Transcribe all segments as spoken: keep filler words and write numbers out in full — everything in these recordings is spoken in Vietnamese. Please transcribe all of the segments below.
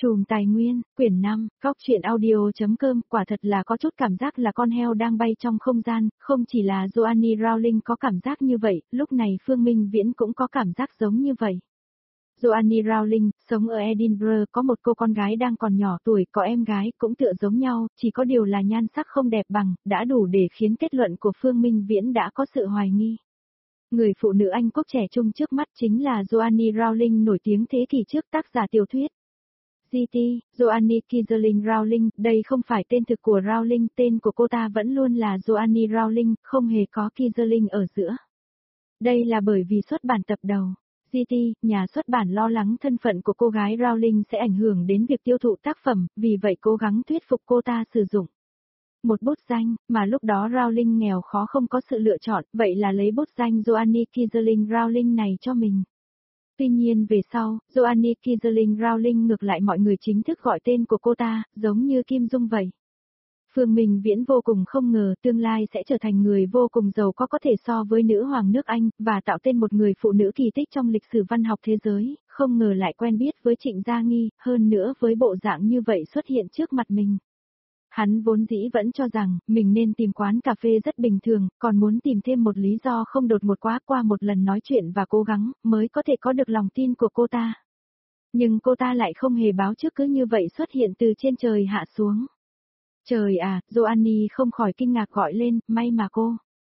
Chùm tài nguyên, quyển năm, góc truyện audio.com, quả thật là có chút cảm giác là con heo đang bay trong không gian, không chỉ là Joanne Rowling có cảm giác như vậy, lúc này Phương Minh Viễn cũng có cảm giác giống như vậy. Joanne Rowling, sống ở Edinburgh, có một cô con gái đang còn nhỏ tuổi, có em gái cũng tựa giống nhau, chỉ có điều là nhan sắc không đẹp bằng, đã đủ để khiến kết luận của Phương Minh Viễn đã có sự hoài nghi. Người phụ nữ Anh quốc trẻ trung trước mắt chính là Joanne Rowling, nổi tiếng thế kỷ trước, tác giả tiểu thuyết giê tê, Joanne Kinserling Rowling, đây không phải tên thực của Rowling, tên của cô ta vẫn luôn là Joanne Rowling, không hề có Kinserling ở giữa. Đây là bởi vì xuất bản tập đầu. giê tê, nhà xuất bản lo lắng thân phận của cô gái Rowling sẽ ảnh hưởng đến việc tiêu thụ tác phẩm, vì vậy cố gắng thuyết phục cô ta sử dụng một bút danh, mà lúc đó Rowling nghèo khó không có sự lựa chọn, vậy là lấy bút danh Joanne Kinserling Rowling này cho mình. Tuy nhiên về sau, Joanne Kinserling Rowling ngược lại mọi người chính thức gọi tên của cô ta, giống như Kim Dung vậy. Phương Minh Viễn vô cùng không ngờ tương lai sẽ trở thành người vô cùng giàu có có thể so với nữ hoàng nước Anh, và tạo tên một người phụ nữ kỳ tích trong lịch sử văn học thế giới, không ngờ lại quen biết với Trịnh Gia Nghi, hơn nữa với bộ dạng như vậy xuất hiện trước mặt mình. Hắn vốn dĩ vẫn cho rằng, mình nên tìm quán cà phê rất bình thường, còn muốn tìm thêm một lý do không đột ngột quá qua một lần nói chuyện và cố gắng, mới có thể có được lòng tin của cô ta. Nhưng cô ta lại không hề báo trước, cứ như vậy xuất hiện từ trên trời hạ xuống. Trời à, Joanne không khỏi kinh ngạc gọi lên, may mà cô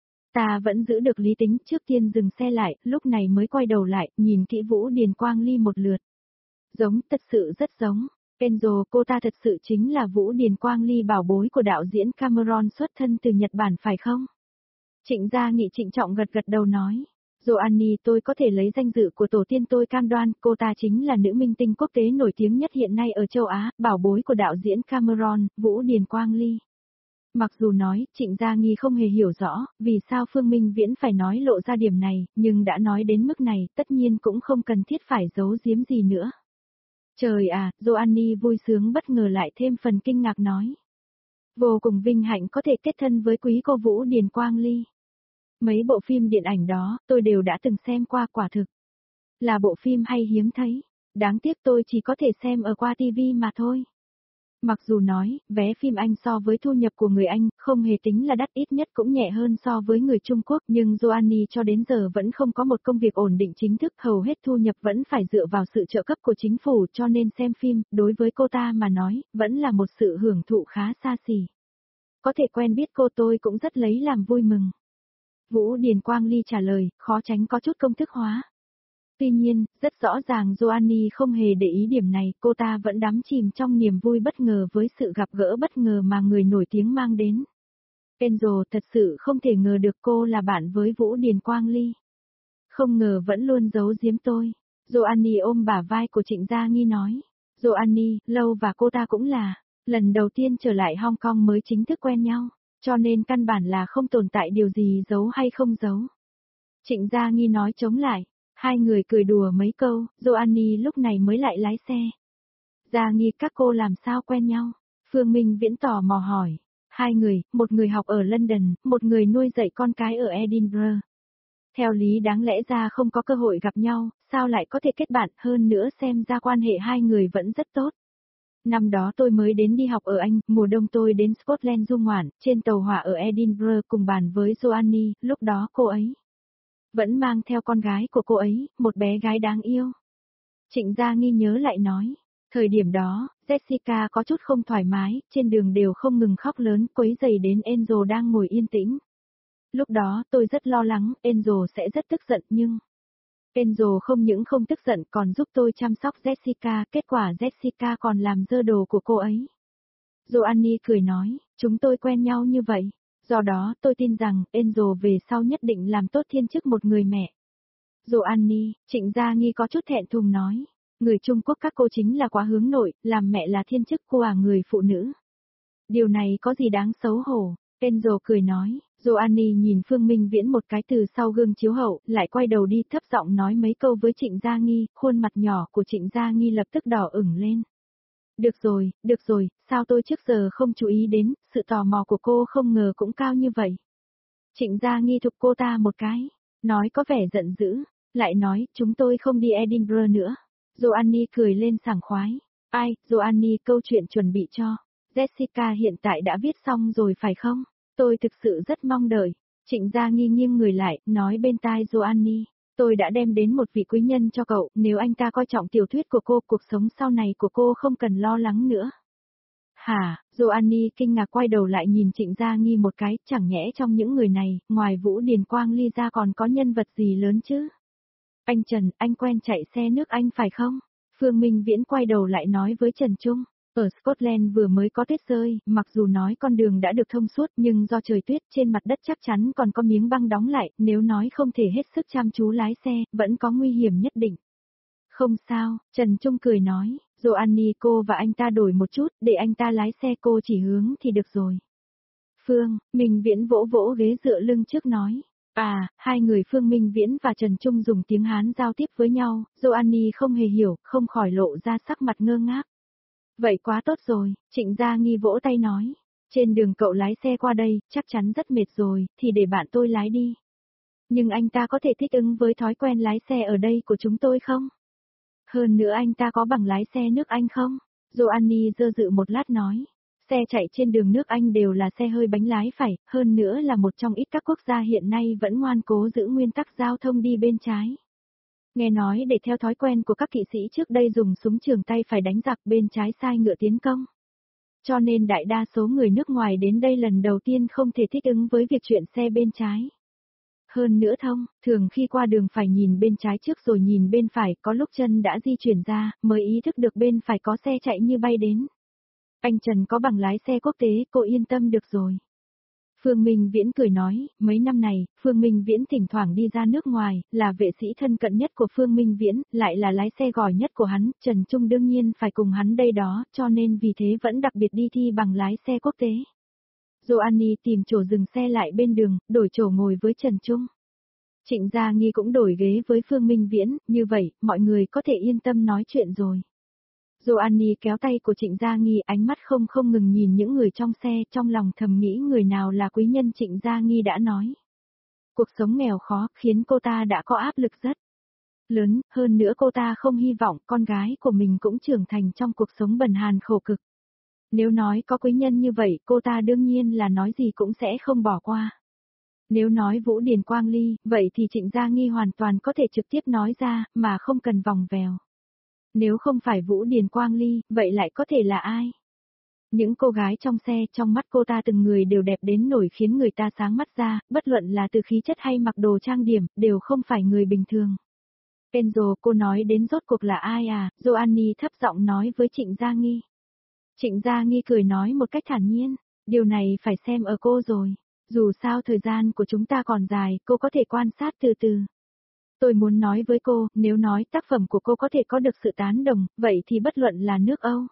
ta vẫn giữ được lý tính, trước tiên dừng xe lại, lúc này mới quay đầu lại, nhìn kỹ Vũ Điền Quang Ly một lượt. Giống, thật sự rất giống. Enzo, cô ta thật sự chính là Vũ Điền Quang Ly, bảo bối của đạo diễn Cameron, xuất thân từ Nhật Bản phải không? Trịnh Gia Nghị trịnh trọng gật gật đầu nói. Joanne, tôi có thể lấy danh dự của tổ tiên tôi cam đoan, cô ta chính là nữ minh tinh quốc tế nổi tiếng nhất hiện nay ở châu Á, bảo bối của đạo diễn Cameron, Vũ Điền Quang Ly. Mặc dù nói, Trịnh Gia Nghi không hề hiểu rõ, vì sao Phương Minh Viễn phải nói lộ ra điểm này, nhưng đã nói đến mức này, tất nhiên cũng không cần thiết phải giấu giếm gì nữa. Trời à, Joanne vui sướng bất ngờ lại thêm phần kinh ngạc nói. Vô cùng vinh hạnh có thể kết thân với quý cô Vũ Điền Quang Ly. Mấy bộ phim điện ảnh đó, tôi đều đã từng xem qua, quả thực là bộ phim hay hiếm thấy. Đáng tiếc tôi chỉ có thể xem ở qua ti vi mà thôi. Mặc dù nói, vé phim Anh so với thu nhập của người Anh, không hề tính là đắt, ít nhất cũng nhẹ hơn so với người Trung Quốc, nhưng Joanne cho đến giờ vẫn không có một công việc ổn định chính thức, hầu hết thu nhập vẫn phải dựa vào sự trợ cấp của chính phủ, cho nên xem phim, đối với cô ta mà nói, vẫn là một sự hưởng thụ khá xa xỉ. Có thể quen biết cô tôi cũng rất lấy làm vui mừng. Vũ Điền Quang Ly trả lời, khó tránh có chút công thức hóa. Tuy nhiên, rất rõ ràng Joanne không hề để ý điểm này, cô ta vẫn đắm chìm trong niềm vui bất ngờ với sự gặp gỡ bất ngờ mà người nổi tiếng mang đến. Enzo, thật sự không thể ngờ được cô là bạn với Vũ Điền Quang Ly. Không ngờ vẫn luôn giấu giếm tôi. Joanne ôm bả vai của Trịnh Gia Nghi nói. Joanne, lâu và cô ta cũng là lần đầu tiên trở lại Hong Kong mới chính thức quen nhau, cho nên căn bản là không tồn tại điều gì giấu hay không giấu. Trịnh Gia Nghi nói chống lại. Hai người cười đùa mấy câu, Joanne lúc này mới lại lái xe. Gia Nghi, các cô làm sao quen nhau? Phương Minh Viễn tò mò hỏi. Hai người, một người học ở London, một người nuôi dạy con cái ở Edinburgh. Theo lý đáng lẽ ra không có cơ hội gặp nhau, sao lại có thể kết bạn, hơn nữa xem ra quan hệ hai người vẫn rất tốt. Năm đó tôi mới đến đi học ở Anh, mùa đông tôi đến Scotland du ngoạn, trên tàu hỏa ở Edinburgh cùng bàn với Joanne, lúc đó cô ấy vẫn mang theo con gái của cô ấy, một bé gái đáng yêu. Trịnh Gia Nghi nhớ lại nói, thời điểm đó, Jessica có chút không thoải mái, trên đường đều không ngừng khóc lớn, quấy rầy đến Enzo đang ngồi yên tĩnh. Lúc đó tôi rất lo lắng, Enzo sẽ rất tức giận nhưng Enzo không những không tức giận còn giúp tôi chăm sóc Jessica, kết quả Jessica còn làm dơ đồ của cô ấy. Joanne cười nói, chúng tôi quen nhau như vậy. Do đó, tôi tin rằng, Enzo về sau nhất định làm tốt thiên chức một người mẹ. Joanne, Trịnh Gia Nghi có chút thẹn thùng nói. Người Trung Quốc các cô chính là quá hướng nội, làm mẹ là thiên chức, cô à người phụ nữ. Điều này có gì đáng xấu hổ? Enzo cười nói. Joanne nhìn Phương Minh Viễn một cái từ sau gương chiếu hậu, lại quay đầu đi thấp giọng nói mấy câu với Trịnh Gia Nghi, khuôn mặt nhỏ của Trịnh Gia Nghi lập tức đỏ ửng lên. Được rồi, được rồi, sao tôi trước giờ không chú ý đến, sự tò mò của cô không ngờ cũng cao như vậy. Trịnh Gia Nghi thục cô ta một cái, nói có vẻ giận dữ, lại nói, chúng tôi không đi Edinburgh nữa. Joanne cười lên sảng khoái. Ai, Joanny, câu chuyện chuẩn bị cho Jessica hiện tại đã viết xong rồi phải không? Tôi thực sự rất mong đợi. Trịnh Gia Nghi nghiêng người lại, nói bên tai Joanny. Tôi đã đem đến một vị quý nhân cho cậu, nếu anh ta coi trọng tiểu thuyết của cô, cuộc sống sau này của cô không cần lo lắng nữa. Hả, Joanny kinh ngạc quay đầu lại nhìn Trịnh Gia Nghi một cái, chẳng nhẽ trong những người này, ngoài Vũ Điền Quang Ly ra còn có nhân vật gì lớn chứ? Anh Trần, anh quen chạy xe nước Anh phải không? Phương Minh Viễn quay đầu lại nói với Trần Trung. Ở Scotland vừa mới có tuyết rơi, mặc dù nói con đường đã được thông suốt nhưng do trời tuyết trên mặt đất chắc chắn còn có miếng băng đóng lại, nếu nói không thể hết sức chăm chú lái xe, vẫn có nguy hiểm nhất định. Không sao, Trần Trung cười nói, Joanny cô và anh ta đổi một chút, để anh ta lái xe cô chỉ hướng thì được rồi. Phương, Minh Viễn vỗ vỗ ghế dựa lưng trước nói. À, hai người Phương Minh Viễn và Trần Trung dùng tiếng Hán giao tiếp với nhau, Joanny không hề hiểu, không khỏi lộ ra sắc mặt ngơ ngác. Vậy quá tốt rồi, Trịnh Gia Nghi vỗ tay nói. Trên đường cậu lái xe qua đây, chắc chắn rất mệt rồi, thì để bạn tôi lái đi. Nhưng anh ta có thể thích ứng với thói quen lái xe ở đây của chúng tôi không? Hơn nữa anh ta có bằng lái xe nước Anh không? Joanny dơ dự một lát nói. Xe chạy trên đường nước Anh đều là xe hơi bánh lái phải, hơn nữa là một trong ít các quốc gia hiện nay vẫn ngoan cố giữ nguyên tắc giao thông đi bên trái. Nghe nói để theo thói quen của các kỵ sĩ trước đây dùng súng trường tay phải đánh giặc bên trái sai ngựa tiến công. Cho nên đại đa số người nước ngoài đến đây lần đầu tiên không thể thích ứng với việc chuyển xe bên trái. Hơn nữa thông, thường khi qua đường phải nhìn bên trái trước rồi nhìn bên phải, có lúc chân đã di chuyển ra, mới ý thức được bên phải có xe chạy như bay đến. Anh Trần có bằng lái xe quốc tế, cô yên tâm được rồi. Phương Minh Viễn cười nói, mấy năm này, Phương Minh Viễn thỉnh thoảng đi ra nước ngoài, là vệ sĩ thân cận nhất của Phương Minh Viễn, lại là lái xe giỏi nhất của hắn, Trần Trung đương nhiên phải cùng hắn đây đó, cho nên vì thế vẫn đặc biệt đi thi bằng lái xe quốc tế. Joanny tìm chỗ dừng xe lại bên đường, đổi chỗ ngồi với Trần Trung. Trịnh Gia Nghi cũng đổi ghế với Phương Minh Viễn, như vậy, mọi người có thể yên tâm nói chuyện rồi. Joanny kéo tay của Trịnh Gia Nghi, ánh mắt không không ngừng nhìn những người trong xe, trong lòng thầm nghĩ người nào là quý nhân. Trịnh Gia Nghi đã nói. Cuộc sống nghèo khó khiến cô ta đã có áp lực rất lớn, hơn nữa cô ta không hy vọng con gái của mình cũng trưởng thành trong cuộc sống bần hàn khổ cực. Nếu nói có quý nhân như vậy, cô ta đương nhiên là nói gì cũng sẽ không bỏ qua. Nếu nói Vũ Điền Quang Ly, vậy thì Trịnh Gia Nghi hoàn toàn có thể trực tiếp nói ra, mà không cần vòng vèo. Nếu không phải Vũ Điền Quang Ly, vậy lại có thể là ai? Những cô gái trong xe, trong mắt cô ta từng người đều đẹp đến nổi khiến người ta sáng mắt ra, bất luận là từ khí chất hay mặc đồ trang điểm, đều không phải người bình thường. Angel, cô nói đến rốt cuộc là ai à? Joanny thấp giọng nói với Trịnh Gia Nghi. Trịnh Gia Nghi cười nói một cách thản nhiên, điều này phải xem ở cô rồi. Dù sao thời gian của chúng ta còn dài, cô có thể quan sát từ từ. Tôi muốn nói với cô, nếu nói tác phẩm của cô có thể có được sự tán đồng, vậy thì bất luận là nước Âu,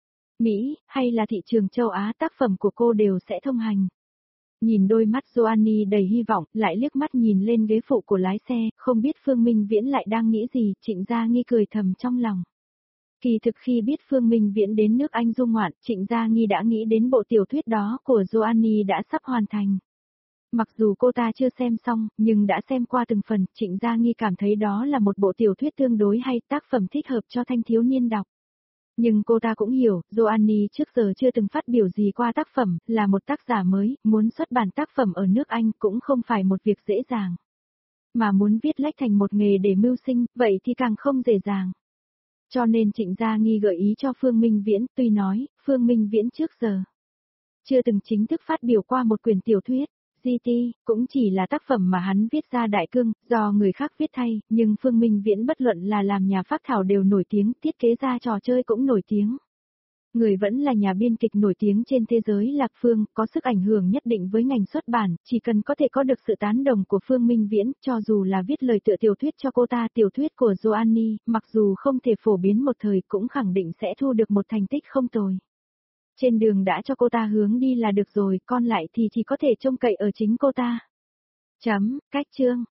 Mỹ, hay là thị trường châu Á, tác phẩm của cô đều sẽ thông hành. Nhìn đôi mắt Joanny đầy hy vọng, lại liếc mắt nhìn lên ghế phụ của lái xe, không biết Phương Minh Viễn lại đang nghĩ gì, Trịnh Gia Nghi cười thầm trong lòng. Kỳ thực khi biết Phương Minh Viễn đến nước Anh du ngoạn, Trịnh Gia Nghi đã nghĩ đến bộ tiểu thuyết đó của Joanny đã sắp hoàn thành. Mặc dù cô ta chưa xem xong, nhưng đã xem qua từng phần, Trịnh Gia Nghi cảm thấy đó là một bộ tiểu thuyết tương đối hay, tác phẩm thích hợp cho thanh thiếu niên đọc. Nhưng cô ta cũng hiểu, Joanny trước giờ chưa từng phát biểu gì qua tác phẩm, là một tác giả mới, muốn xuất bản tác phẩm ở nước Anh cũng không phải một việc dễ dàng. Mà muốn viết lách thành một nghề để mưu sinh, vậy thì càng không dễ dàng. Cho nên Trịnh Gia Nghi gợi ý cho Phương Minh Viễn, tuy nói, Phương Minh Viễn trước giờ chưa từng chính thức phát biểu qua một quyển tiểu thuyết. giê tê, cũng chỉ là tác phẩm mà hắn viết ra đại cương, do người khác viết thay, nhưng Phương Minh Viễn bất luận là làm nhà phác thảo đều nổi tiếng, thiết kế ra trò chơi cũng nổi tiếng. Người vẫn là nhà biên kịch nổi tiếng trên thế giới Lạc Phương, có sức ảnh hưởng nhất định với ngành xuất bản, chỉ cần có thể có được sự tán đồng của Phương Minh Viễn, cho dù là viết lời tựa tiểu thuyết cho cô ta, tiểu thuyết của Joanny, mặc dù không thể phổ biến một thời cũng khẳng định sẽ thu được một thành tích không tồi. Trên đường đã cho cô ta hướng đi là được rồi, còn lại thì chỉ có thể trông cậy ở chính cô ta. Chấm, cách chương.